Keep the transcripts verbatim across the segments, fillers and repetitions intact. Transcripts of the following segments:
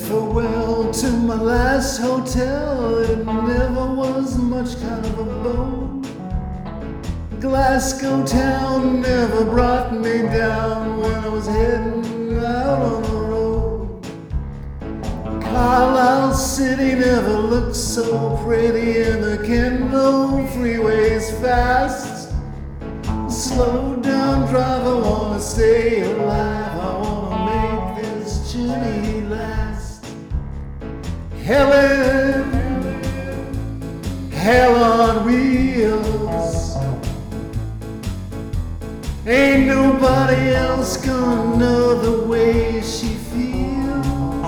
farewell to my last hotel. It never was much kind of a boat. Glasgow town never brought me down when I was heading out on the road. Carlisle City never looked so pretty, and the Kendall freeway's fast. Slow down, driver, wanna stay alive. I wanna make this journey last. Helen, hell on wheels. Ain't nobody else gonna know the way she feels.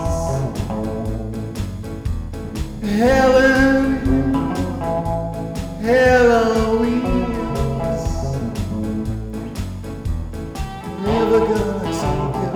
Helen, hell on wheels. Never gonna take it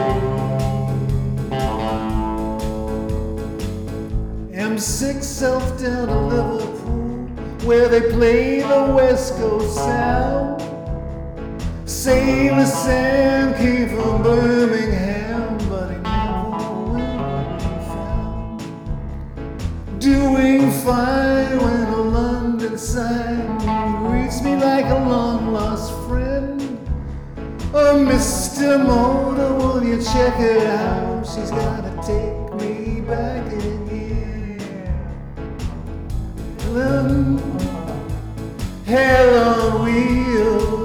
away. M six south down to Liverpool, where they play the West Coast Sound. Sailor Sam came from Birmingham, but he never will be found. Doing fine when a London sign greets me like a long-lost friend. Oh, Mister Motor, will you check her out? She's gotta take me back again. Helen, hell on wheels.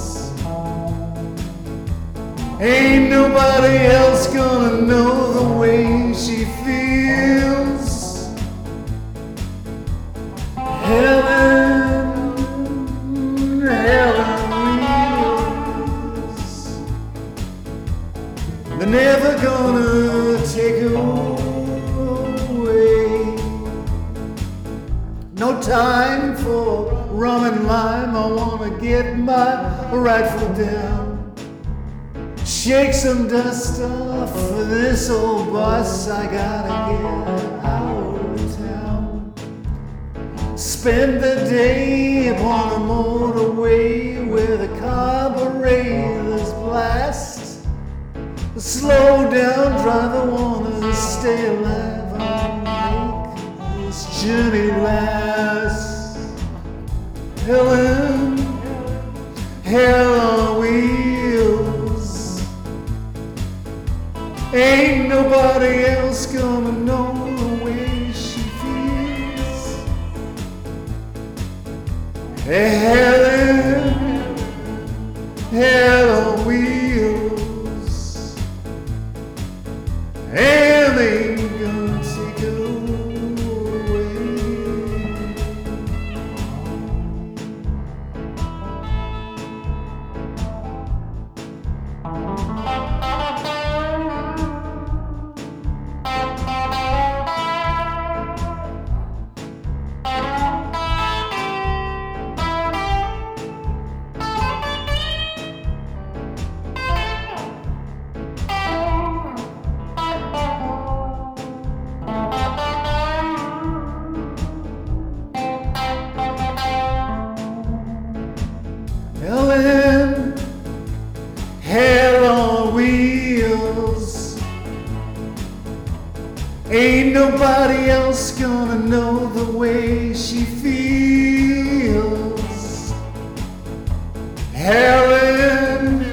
Ain't nobody else gonna know the way she feels. Helen, hell on wheels. They're never gonna take her away. No time for rum and lime. I wanna get my rifle down. Shake some dust off for this old bus. I gotta get out of town. Spend the day upon a motorway where the carburetors blast. Slow down, driver, wanna stay alive. I'll make this journey last. Helen, hell on wheels. Ain't nobody else gonna know the way she feels. Hey, Helen, hell on wheels. And ain't gonna take her away. Helen, hell on wheels. Ain't nobody else gonna know the way she feels. Helen,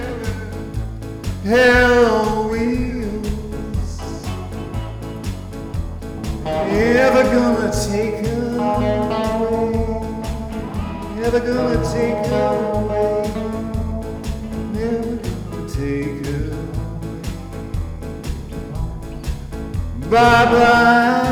hell on wheels. Never gonna take her away. Never gonna take her away. Never gonna take her away. Bye bye.